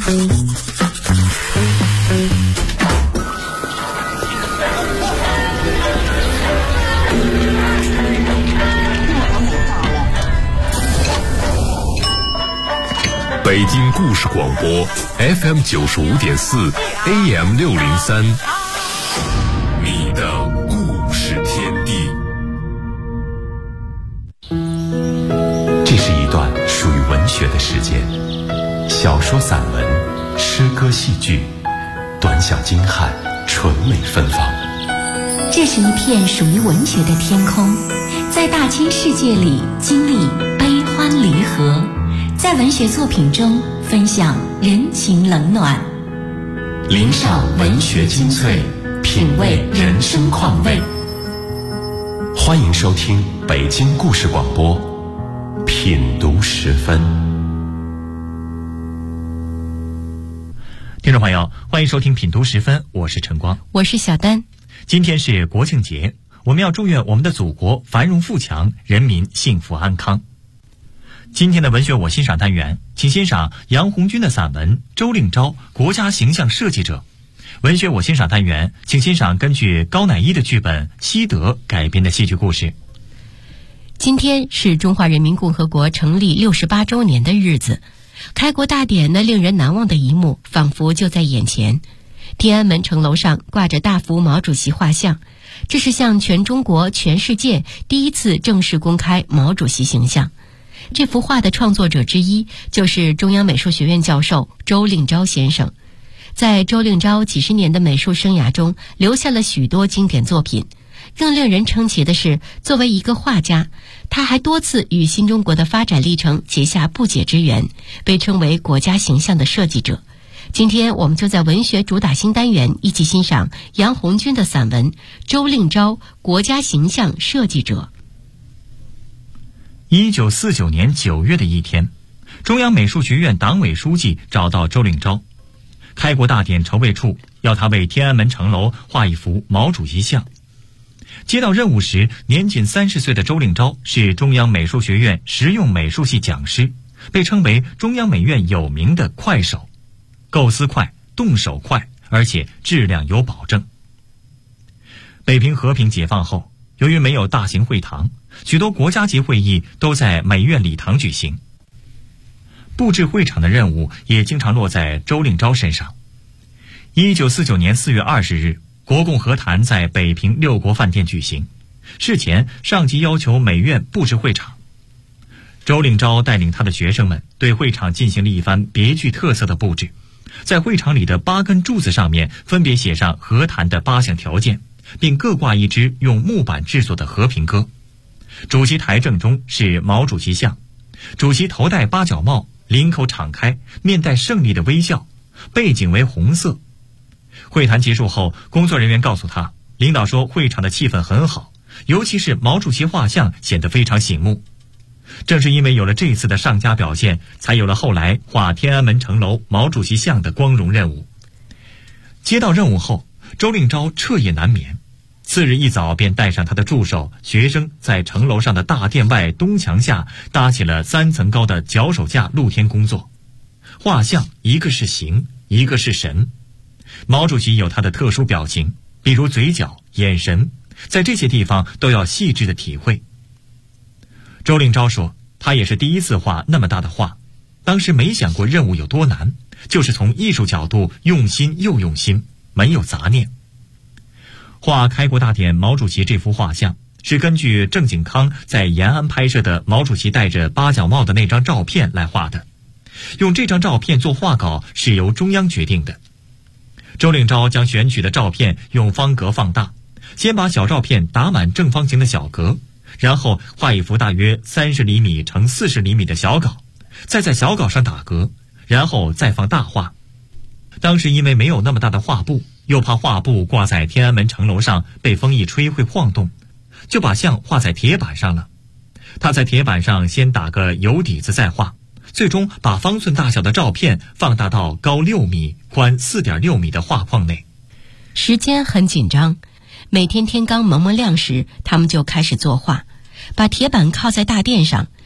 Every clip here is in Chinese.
北京故事广播 FM 95.4 AM 603，你的故事天地。 这是一段属于文学的时间，小说、散文、诗歌、戏剧，短小精悍，纯美芬芳。 这是一片属于文学的天空，在大千世界里经历悲欢离合，在文学作品中分享人情冷暖， 聆赏文学精粹，品味人生况味。欢迎收听北京故事广播品读时分。 听众朋友，欢迎收听品读时分，我是陈光， 我是小丹。 今天是国庆节，我们要祝愿我们的祖国繁荣富强，人民幸福安康。今天的文学我欣赏单元，请欣赏杨红军的散文《周令钊国家形象设计者》。文学我欣赏单元，请欣赏根据高乃伊的剧本《西德》改编的戏剧故事。 今天是中华人民共和国成立68周年的日子，开国大典那令人难忘的一幕仿佛就在眼前。天安门城楼上挂着大幅毛主席画像，这是向全中国、全世界第一次正式公开毛主席形象。这幅画的创作者之一就是中央美术学院教授周令钊先生。在周令钊几十年的美术生涯中，留下了许多经典作品。更令人称奇的是，作为一个画家，他还多次与新中国的发展历程结下不解之缘，被称为国家形象的设计者。今天我们就在文学主打新单元一起欣赏杨红军的散文《周令钊国家形象设计者》。 1949年9月的一天，中央美术学院党委书记找到周令钊，开国大典筹备处要他为天安门城楼画一幅毛主席像。接到任务时，年仅30岁的周令钊是中央美术学院实用美术系讲师，被称为中央美院有名的快手，构思快，动手快，而且质量有保证。北平和平解放后，由于没有大型会堂，许多国家级会议都在美院礼堂举行，布置会场的任务也经常落在周令钊身上。1949年4月20日，国共和谈在北平六国饭店举行，事前上级要求美院布置会场。周令钊带领他的学生们对会场进行了一番别具特色的布置，在会场里的8根柱子上面分别写上和谈的8项条件，并各挂一只用木板制作的和平鸽。主席台正中是毛主席像，主席头戴八角帽，领口敞开，面带胜利的微笑，背景为红色。会谈结束后，工作人员告诉他，领导说会场的气氛很好，尤其是毛主席画像显得非常醒目。正是因为有了这次的上佳表现，才有了后来画天安门城楼毛主席像的光荣任务。接到任务后，周令钊彻夜难眠，次日一早便带上他的助手、学生，在城楼上的大殿外东墙下搭起了3层高的脚手架，露天工作。画像一个是形，一个是神。毛主席有他的特殊表情，比如嘴角、眼神，在这些地方都要细致的体会。周令钊说，他也是第一次画那么大的画，当时没想过任务有多难，就是从艺术角度用心又用心，没有杂念。画开国大典毛主席这幅画像是根据郑景康在延安拍摄的毛主席戴着八角帽的那张照片来画的，用这张照片做画稿是由中央决定的。周令钊将选取的照片用方格放大，先把小照片打满正方形的小格，然后画一幅大约30厘米乘40厘米的小稿，再在小稿上打格，然后再放大画。当时因为没有那么大的画布，又怕画布挂在天安门城楼上被风一吹会晃动，就把像画在铁板上了。他在铁板上先打个油底子再画，最终把方寸大小的照片放大到高6米、宽4.6米的画框内。 时间很紧张，每天天刚蒙蒙亮时，他们就开始作画，把铁板靠在大殿上，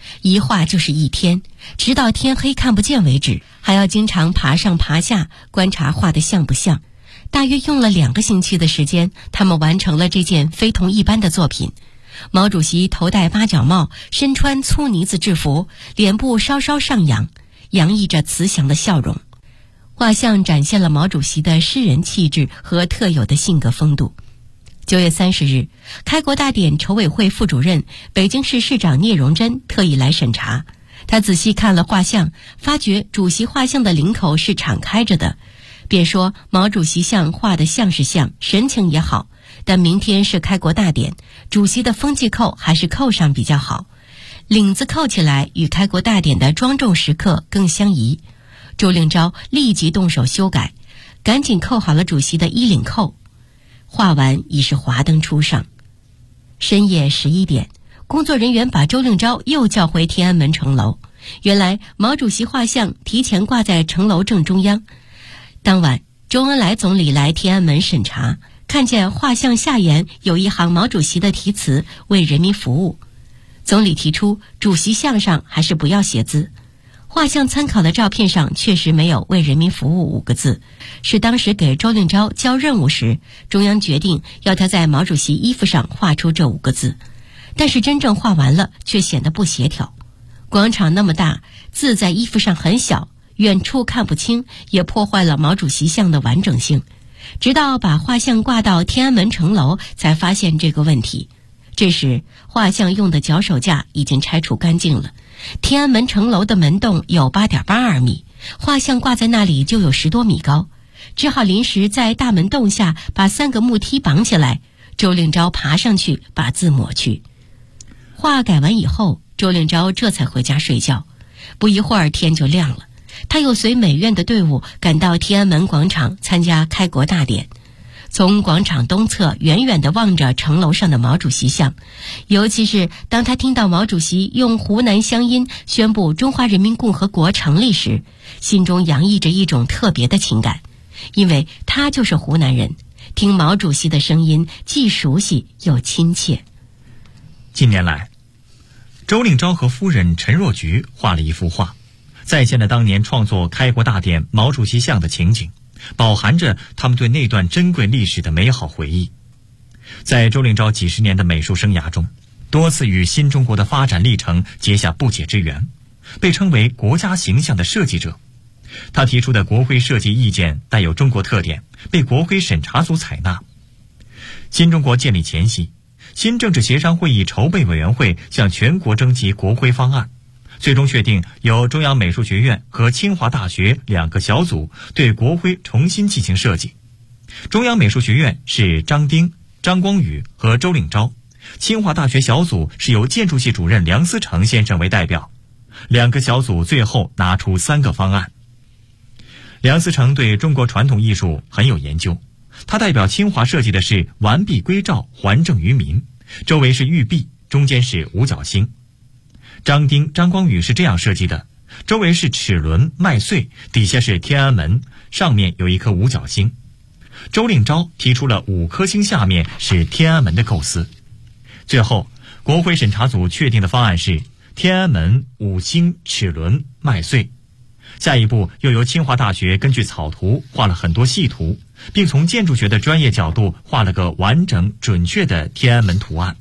一画就是一天，直到天黑看不见为止，还要经常爬上爬下观察画得像不像。大约用了2个星期的时间，他们完成了这件非同一般的作品。毛主席头戴八角帽，身穿粗呢子制服，脸部稍稍上扬，洋溢着慈祥的笑容。画像展现了毛主席的诗人气质和特有的性格风度。9月30日，开国大典筹委会副主任、北京市市长聂荣臻特意来审查。他仔细看了画像，发觉主席画像的领口是敞开着的，便说毛主席像画得像是像，神情也好，但明天是开国大典，主席的风纪扣还是扣上比较好，领子扣起来与开国大典的庄重时刻更相宜。周令钊立即动手修改，赶紧扣好了主席的衣领扣。画完已是华灯初上。深夜11点，工作人员把周令钊又叫回天安门城楼。原来毛主席画像提前挂在城楼正中央。当晚，周恩来总理来天安门审查，看见画像下沿有一行毛主席的题词“为人民服务”。总理提出，主席像上还是不要写字。画像参考的照片上确实没有“为人民服务”5个字，是当时给周令钊交任务时，中央决定要他在毛主席衣服上画出这5个字。但是真正画完了，却显得不协调。广场那么大，字在衣服上很小，远处看不清，也破坏了毛主席像的完整性。直到把画像挂到天安门城楼，才发现这个问题。这时，画像用的脚手架已经拆除干净了。天安门城楼的门洞有 8.82 米，画像挂在那里就有10多米高，只好临时在大门洞下把3个木梯绑起来，周令钊爬上去把字抹去。画改完以后，周令钊这才回家睡觉。不一会儿天就亮了，他又随美院的队伍赶到天安门广场参加开国大典。从广场东侧远远地望着城楼上的毛主席像，尤其是当他听到毛主席用湖南乡音宣布中华人民共和国成立时，心中洋溢着一种特别的情感，因为他就是湖南人，听毛主席的声音既熟悉又亲切。 近年来，周令钊和夫人陈若菊画了一幅画，再现了当年创作开国大典毛主席像的情景，饱含着他们对那段珍贵历史的美好回忆。在周令钊几十年的美术生涯中，多次与新中国的发展历程结下不解之缘，被称为国家形象的设计者。他提出的国徽设计意见带有中国特点，被国徽审查组采纳。新中国建立前夕，新政治协商会议筹备委员会向全国征集国徽方案，最终确定由中央美术学院和清华大学2个小组对国徽重新进行设计。中央美术学院是张丁、张光宇和周令钊，清华大学小组是由建筑系主任梁思成先生为代表。2个小组最后拿出3个方案。梁思成对中国传统艺术很有研究，他代表清华设计的是完璧归赵，还政于民，周围是玉璧，中间是五角星。张丁、张光宇是这样设计的，周围是齿轮、麦穗，底下是天安门，上面有一颗五角星。周令钊提出了5颗星下面是天安门的构思。最后，国徽审查组确定的方案是天安门、5星、齿轮、麦穗。下一步又由清华大学根据草图画了很多细图，并从建筑学的专业角度画了个完整准确的天安门图案。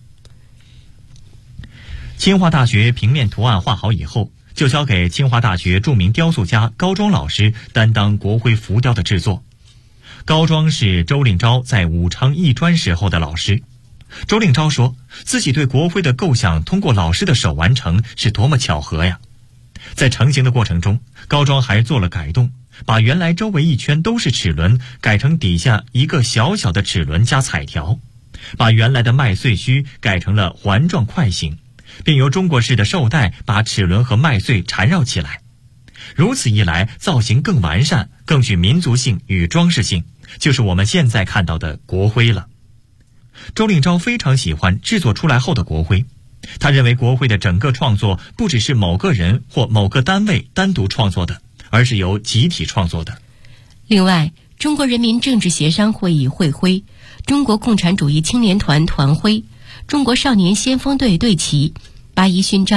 清华大学平面图案画好以后，就交给清华大学著名雕塑家高庄老师担当国徽浮雕的制作。高庄是周令钊在武昌艺专时候的老师。周令钊说，自己对国徽的构想通过老师的手完成，是多么巧合呀！在成型的过程中，高庄还做了改动，把原来周围一圈都是齿轮改成底下一个小小的齿轮加彩条，把原来的麦穗须改成了环状块形，并由中国式的绶带把齿轮和麦穗缠绕起来。如此一来，造型更完善，更具民族性与装饰性，就是我们现在看到的国徽了。周令钊非常喜欢制作出来后的国徽，他认为国徽的整个创作不只是某个人或某个单位单独创作的，而是由集体创作的。 另外，中国人民政治协商会议会徽、中国共产主义青年团团徽、中国少年先锋队队旗、八一勋章、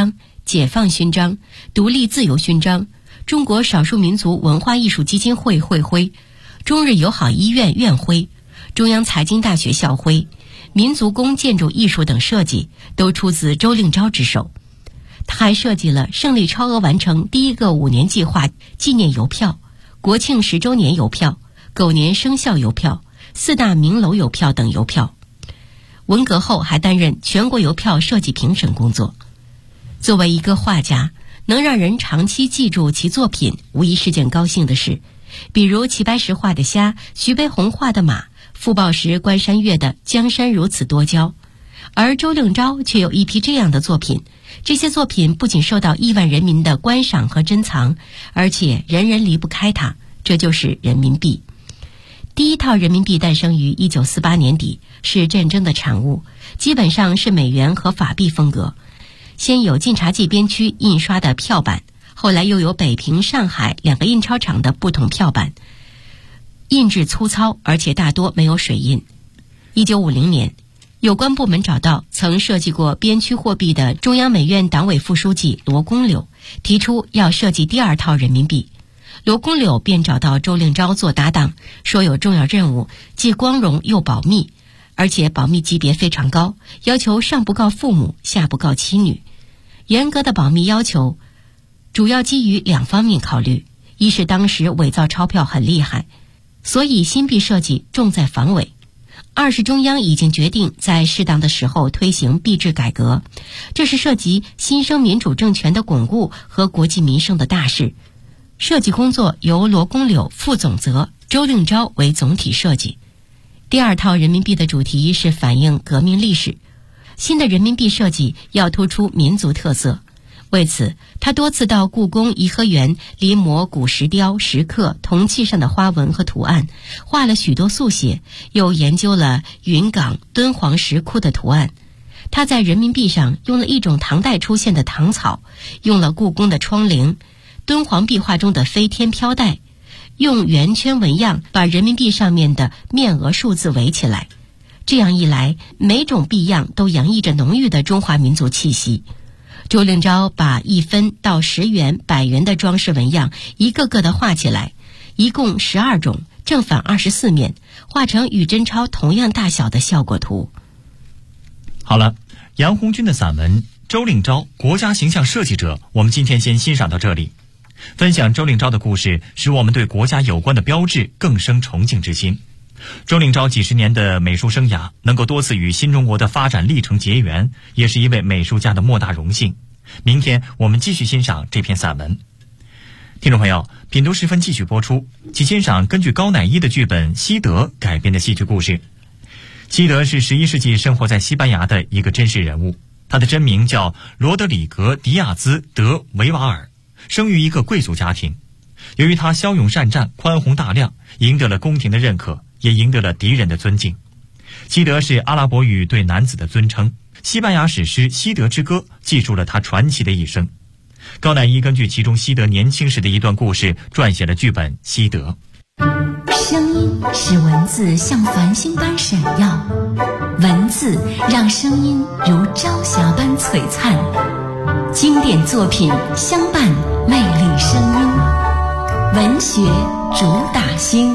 解放勋章、独立自由勋章、中国少数民族文化艺术基金会会徽、中日友好医院院徽、中央财经大学校徽、民族宫建筑艺术等设计都出自周令钊之手。他还设计了胜利超额完成第一个5年计划纪念邮票、国庆10周年邮票、狗年生肖邮票、4大名楼邮票等邮票。文革后还担任全国邮票设计评审工作。作为一个画家，能让人长期记住其作品无疑是件高兴的事。比如齐白石画的虾，徐悲鸿画的马，傅抱石、关山月的江山如此多娇。而周令钊却有一批这样的作品，这些作品不仅受到亿万人民的观赏和珍藏，而且人人离不开它，这就是人民币。第一套人民币诞生于1948年底，是战争的产物，基本上是美元和法币风格。先有晋察冀边区印刷的票版，后来又有北平、上海2个印钞厂的不同票版，印制粗糙，而且大多没有水印。1950年，有关部门找到曾设计过边区货币的中央美院党委副书记罗公柳，提出要设计第2套人民币。罗公柳便找到周令钊做搭档，说有重要任务，既光荣又保密，而且保密级别非常高，要求上不告父母，下不告妻女。严格的保密要求主要基于2方面考虑，一是当时伪造钞票很厉害，所以新币设计重在防伪；二是中央已经决定在适当的时候推行币制改革，这是涉及新生民主政权的巩固和国计民生的大事。设计工作由罗公柳负总责，周令钊为总体设计。第2套人民币的主题是反映革命历史，新的人民币设计要突出民族特色。为此，他多次到故宫、颐和园临摹古石雕、石刻、铜器上的花纹和图案，画了许多速写，又研究了云冈、敦煌石窟的图案。他在人民币上用了一种唐代出现的唐草，用了故宫的窗棂、敦煌壁画中的飞天飘带，用圆圈纹样把人民币上面的面额数字围起来。这样一来，每种币样都洋溢着浓郁的中华民族气息。周令钊把1分到10元、100元的装饰纹样一个个的画起来，一共12种，正反24面，画成与真钞同样大小的效果图。 好了，杨红军的散文《周令钊国家形象设计者》，我们今天先欣赏到这里。分享周令钊的故事，使我们对国家有关的标志更生崇敬之心。周令钊几十年的美术生涯，能够多次与新中国的发展历程结缘，也是一位美术家的莫大荣幸。明天我们继续欣赏这篇散文。听众朋友，品读时分继续播出，请欣赏根据高乃伊的剧本《西德》改编的戏剧故事。西德是11世纪生活在西班牙的一个真实人物，他的真名叫罗德里格·迪亚兹·德维瓦尔，生于一个贵族家庭。由于他骁勇善战、宽宏大量，赢得了宫廷的认可，也赢得了敌人的尊敬。西德是阿拉伯语对男子的尊称，西班牙史诗《西德之歌》记述了他传奇的一生。高乃伊根据其中西德年轻时的一段故事，撰写了剧本《西德》。 声音使文字像繁星般闪耀，文字让声音如朝霞般璀璨。经典作品相伴，魅力声音，文学主打星。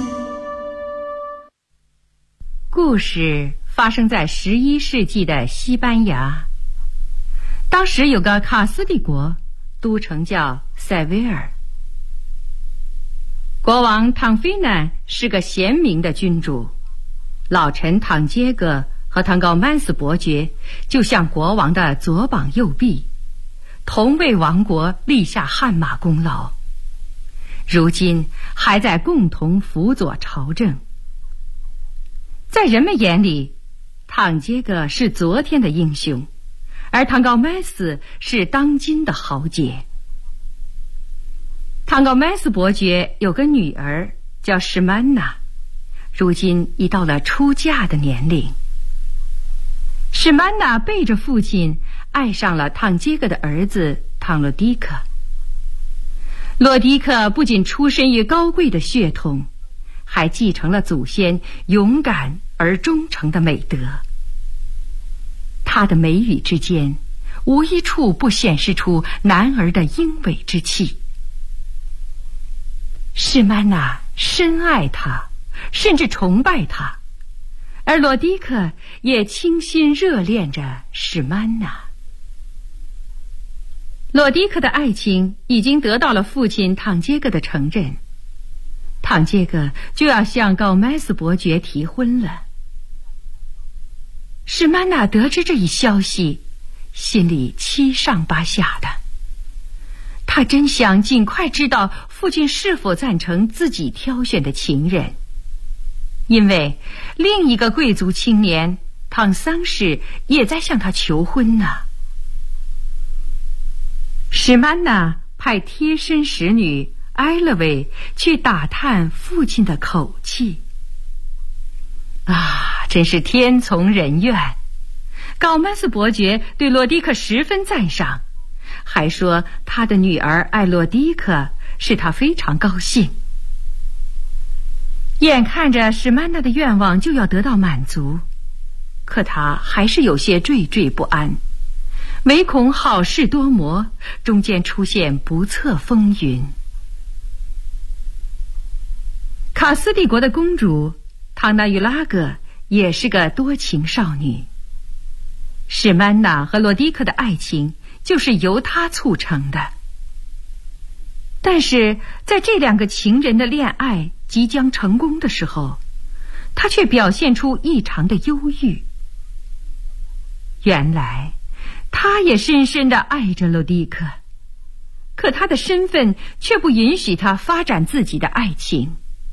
故事发生在11世纪的西班牙，当时有个卡斯蒂国，都城叫塞维尔。国王唐菲南是个贤明的君主，老臣唐杰格和唐高曼斯伯爵就像国王的左膀右臂，同为王国立下汗马功劳，如今还在共同辅佐朝政。在人们眼里，唐杰格是昨天的英雄，而唐高麦斯是当今的豪杰。唐高麦斯伯爵有个女儿叫施曼娜，如今已到了出嫁的年龄。施曼娜背着父亲爱上了唐杰格的儿子唐洛迪克。洛迪克不仅出身于高贵的血统，还继承了祖先勇敢而忠诚的美德。他的眉宇之间无一处不显示出男儿的英伟之气。史曼娜深爱他，甚至崇拜他，而罗迪克也倾心热恋着史曼娜。罗迪克的爱情已经得到了父亲唐杰格的承认，唐杰格就要向高麦斯伯爵提婚了。史曼娜得知这一消息，心里七上八下的。他真想尽快知道父亲是否赞成自己挑选的情人，因为另一个贵族青年唐桑氏也在向他求婚呢。史曼娜派贴身使女埃勒维去打探父亲的口气。真是天从人愿。高曼斯伯爵对罗迪克十分赞赏，还说他的女儿爱洛迪克，使他非常高兴。眼看着史曼娜的愿望就要得到满足，可他还是有些惴惴不安，唯恐好事多磨，中间出现不测风云。卡斯蒂国的公主唐纳与拉格也是个多情少女，史曼娜和罗迪克的爱情就是由她促成的。但是在这两个情人的恋爱即将成功的时候，她却表现出异常的忧郁。原来她也深深地爱着罗迪克，可她的身份却不允许她发展自己的爱情。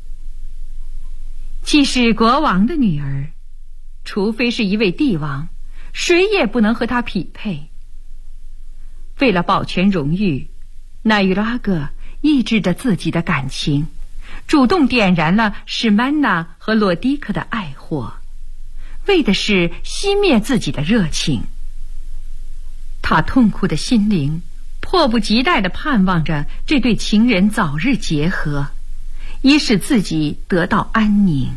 既是国王的女儿，除非是一位帝王，谁也不能和她匹配。为了保全荣誉，奈与拉格抑制着自己的感情，主动点燃了史曼娜和罗迪克的爱火，为的是熄灭自己的热情。他痛苦的心灵迫不及待地盼望着这对情人早日结合，以使自己得到安宁。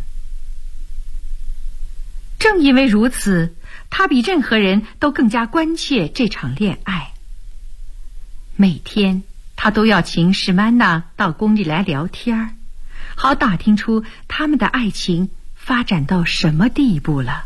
正因为如此，他比任何人都更加关切这场恋爱。每天他都要请史曼娜到宫里来聊天，好打听出他们的爱情发展到什么地步了。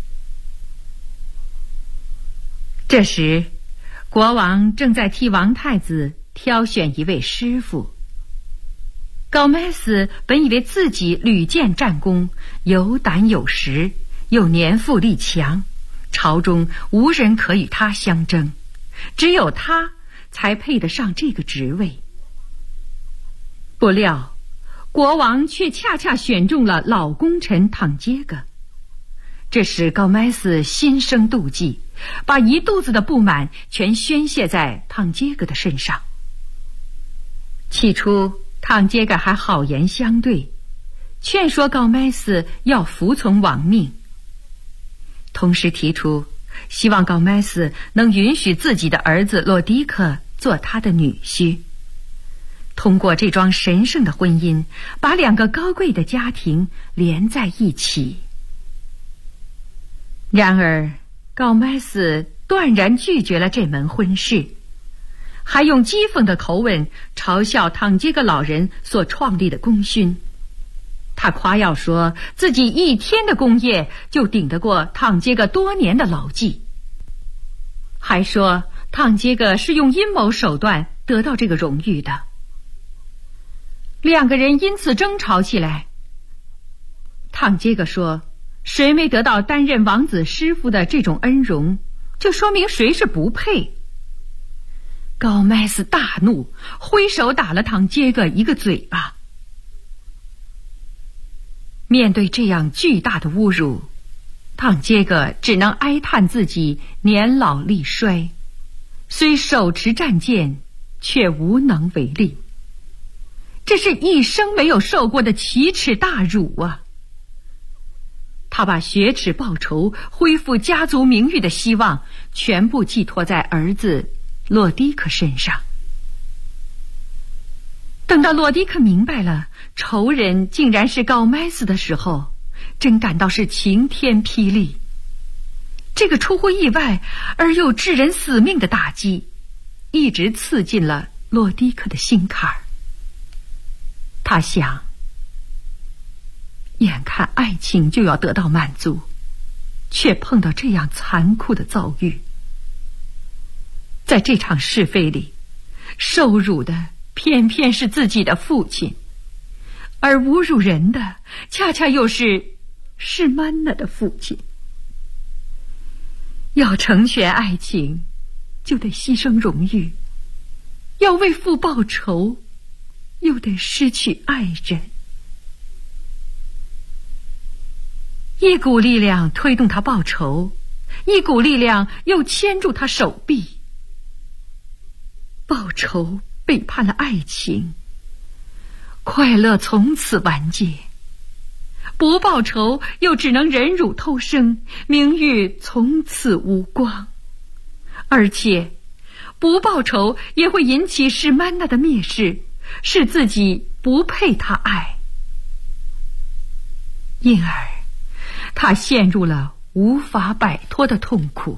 这时国王正在替王太子挑选一位师傅。高麦斯本以为自己屡建战功，有胆有识，又年富力强，朝中无人可与他相争，只有他才配得上这个职位。不料国王却恰恰选中了老功臣唐杰格，这使高麦斯心生妒忌，把一肚子的不满全宣泄在唐杰格的身上。起初唐杰格还好言相对，劝说高麦斯要服从王命，同时提出希望高麦斯能允许自己的儿子洛迪克做他的女婿，通过这桩神圣的婚姻，把两个高贵的家庭连在一起。然而高麦斯断然拒绝了这门婚事，还用讥讽的口吻嘲笑唐杰格老人所创立的功勋。他夸耀说自己一天的功业就顶得过唐杰格多年的劳绩，还说唐杰格是用阴谋手段得到这个荣誉的。两个人因此争吵起来。唐杰格说，谁没得到担任王子师傅的这种恩荣，就说明谁是不配。高麦斯大怒，挥手打了唐杰格一个嘴巴。面对这样巨大的侮辱，唐杰格只能哀叹自己年老力衰，虽手持战剑，却无能为力。这是一生没有受过的奇耻大辱啊！他把雪耻报仇、恢复家族名誉的希望全部寄托在儿子洛迪克身上。等到洛迪克明白了仇人竟然是高麦斯的时候，真感到是晴天霹雳。 这个出乎意外而又致人死命的打击，一直刺进了洛迪克的心坎儿。他想，眼看爱情就要得到满足，却碰到这样残酷的遭遇。在这场是非里，受辱的偏偏是自己的父亲，而侮辱人的恰恰又是施曼娜的父亲。要成全爱情，就得牺牲荣誉；要为父报仇，又得失去爱人。一股力量推动他报仇，一股力量又牵住他手臂。报仇背叛了爱情，快乐从此完结；不报仇又只能忍辱偷生，名誉从此无光。而且不报仇也会引起施曼娜的蔑视，使自己不配他爱，因而他陷入了无法摆脱的痛苦。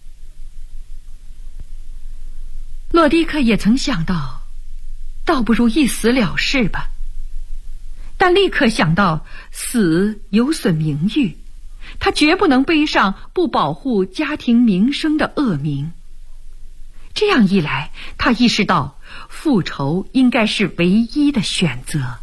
洛迪克也曾想到，倒不如一死了事吧，但立刻想到死有损名誉，他绝不能背上不保护家庭名声的恶名。这样一来，他意识到复仇应该是唯一的选择。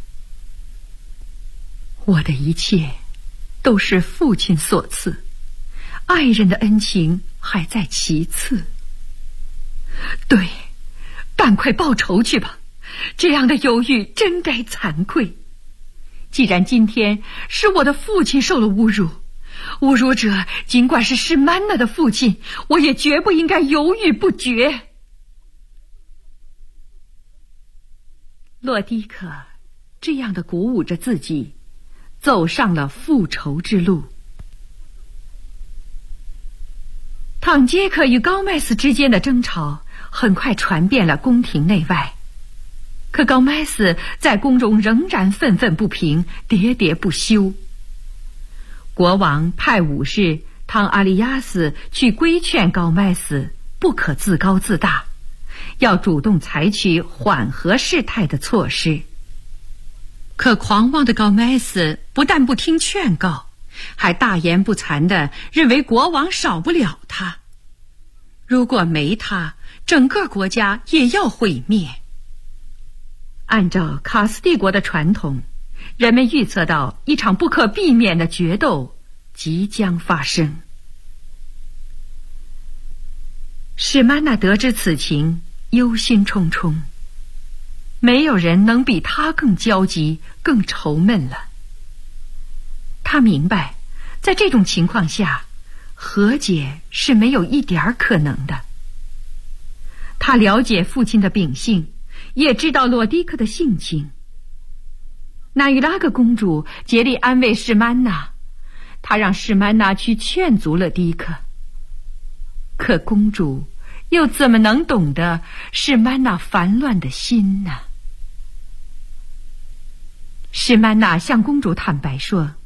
我的一切都是父亲所赐，爱人的恩情还在其次。对，赶快报仇去吧，这样的犹豫真该惭愧。既然今天是我的父亲受了侮辱，侮辱者尽管是施曼娜的父亲，我也绝不应该犹豫不决。洛迪克这样的鼓舞着自己，走上了复仇之路。唐杰克与高麦斯之间的争吵很快传遍了宫廷内外，可高麦斯在宫中仍然愤愤不平，喋喋不休。国王派武士汤阿利亚斯去规劝高麦斯不可自高自大，要主动采取缓和事态的措施。可狂妄的高麦斯不但不听劝告，还大言不惭地认为国王少不了他，如果没他，整个国家也要毁灭。按照卡斯蒂国的传统，人们预测到一场不可避免的决斗即将发生。史曼娜得知此情，忧心忡忡，没有人能比他更焦急、更愁闷了。他明白，在这种情况下，和解是没有一点可能的。他了解父亲的秉性，也知道洛迪克的性情。那与拉格公主竭力安慰施曼娜，她让施曼娜去劝阻洛迪克。可公主又怎么能懂得施曼娜烦乱的心呢？施曼娜向公主坦白说，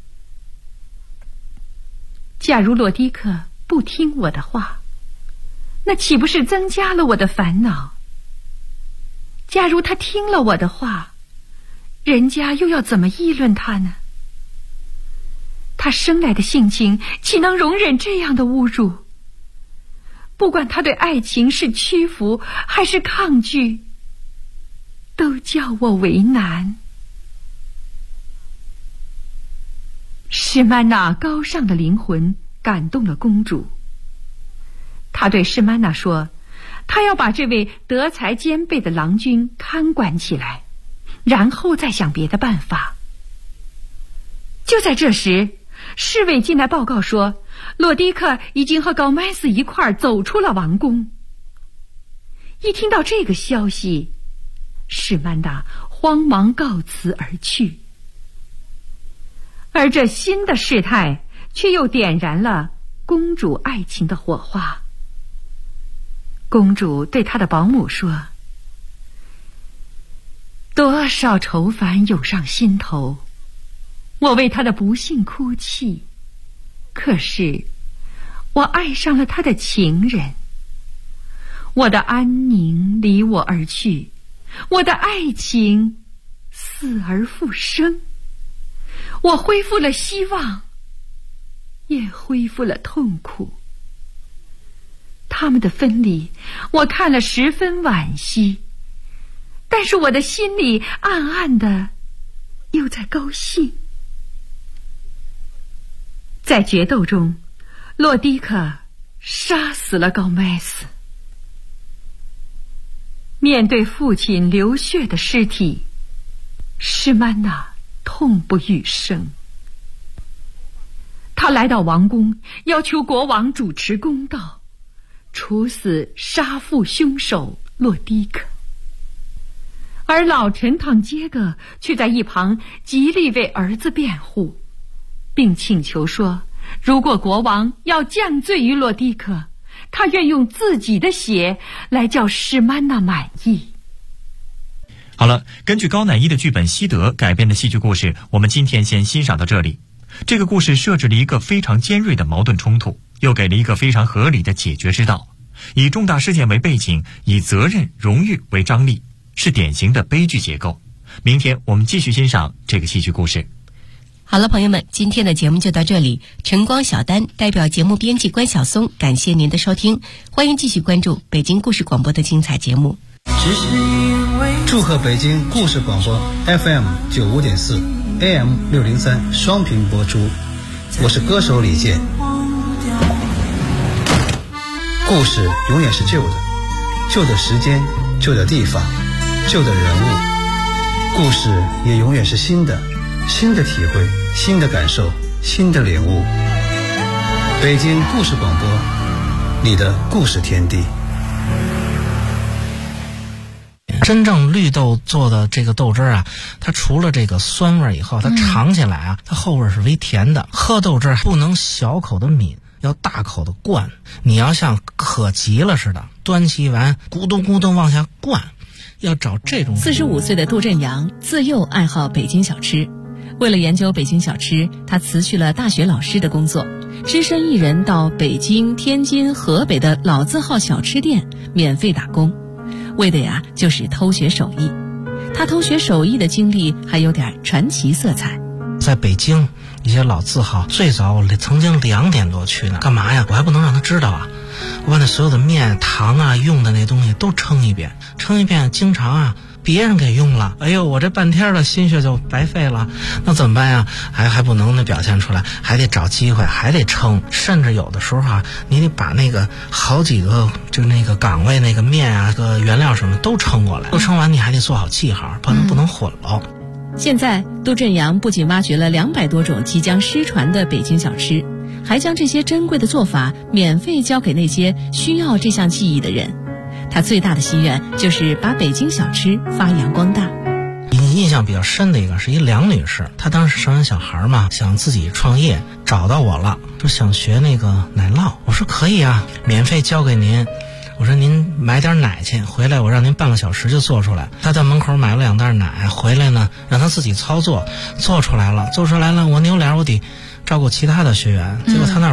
假如洛迪克不听我的话，那岂不是增加了我的烦恼？假如他听了我的话，人家又要怎么议论他呢？他生来的性情岂能容忍这样的侮辱？不管他对爱情是屈服还是抗拒，都叫我为难。施曼娜高尚的灵魂感动了公主，她对施曼娜说，她要把这位德才兼备的郎君看管起来，然后再想别的办法。就在这时，侍卫进来报告说，洛迪克已经和高麦斯一块儿走出了王宫。一听到这个消息，施曼娜慌忙告辞而去。而这新的事态却又点燃了公主爱情的火花。公主对她的保姆说，多少愁烦涌上心头，我为她的不幸哭泣，可是我爱上了他的情人。我的安宁离我而去，我的爱情死而复生。我恢复了希望，也恢复了痛苦。他们的分离，我看了十分惋惜，但是我的心里暗暗的又在高兴。在决斗中，洛迪克杀死了高麦斯。面对父亲流血的尸体，施曼娜痛不欲生。他来到王宫，要求国王主持公道，处死杀父凶手洛迪克。而老臣唐杰格却在一旁极力为儿子辩护，并请求说，如果国王要降罪于洛迪克，他愿用自己的血来叫施曼娜满意。 好了，根据高乃伊的剧本《西德》改编的戏剧故事，我们今天先欣赏到这里。这个故事设置了一个非常尖锐的矛盾冲突，又给了一个非常合理的解决之道，以重大事件为背景，以责任、荣誉为张力，是典型的悲剧结构。明天我们继续欣赏这个戏剧故事。 好了，朋友们，今天的节目就到这里。晨光小丹代表节目编辑关晓松，感谢您的收听，欢迎继续关注北京故事广播的精彩节目。 祝贺北京故事广播 FM 95.4 AM 603双屏播出，我是歌手李健。故事永远是旧的，旧的时间，旧的地方，旧的人物。故事也永远是新的，新的体会，新的感受，新的领悟。北京故事广播，你的故事天地。 真正绿豆做的这个豆汁啊，它除了这个酸味以后，它尝起来啊，它后味是微甜的。喝豆汁不能小口的抿，要大口的灌。你要像渴急了似的，端起碗咕咚咕咚往下灌，要找这种。 45岁的杜振阳自幼爱好北京小吃，为了研究北京小吃，他辞去了大学老师的工作，只身一人到北京、天津、河北的老字号小吃店免费打工，为的呀就是偷学手艺。他偷学手艺的经历还有点传奇色彩。 在北京一些老字号，最早我曾经2点多去呢，干嘛呀？我还不能让他知道啊！我把那所有的面、糖啊、用的那东西都称一遍，经常啊别人给用了，哎呦，我这半天的心血就白费了，那怎么办呀？还不能表现出来，还得找机会，还得称，甚至有的时候啊，你得把那个好几个就那个岗位那个面啊、个原料什么都称过来，都称完你还得做好记号，不能混了。 现在杜振阳不仅挖掘了200多种即将失传的北京小吃，还将这些珍贵的做法免费交给那些需要这项技艺的人。他最大的心愿就是把北京小吃发扬光大。 印象比较深的一个是一梁女士，她当时生完小孩嘛，想自己创业，找到我了，说想学那个奶酪。我说可以啊，免费交给您。我说您买点奶去，回来我让您半个小时就做出来。他在门口买了2袋奶，回来呢让他自己操作，做出来了，我扭脸我得照顾其他的学员，结果他那儿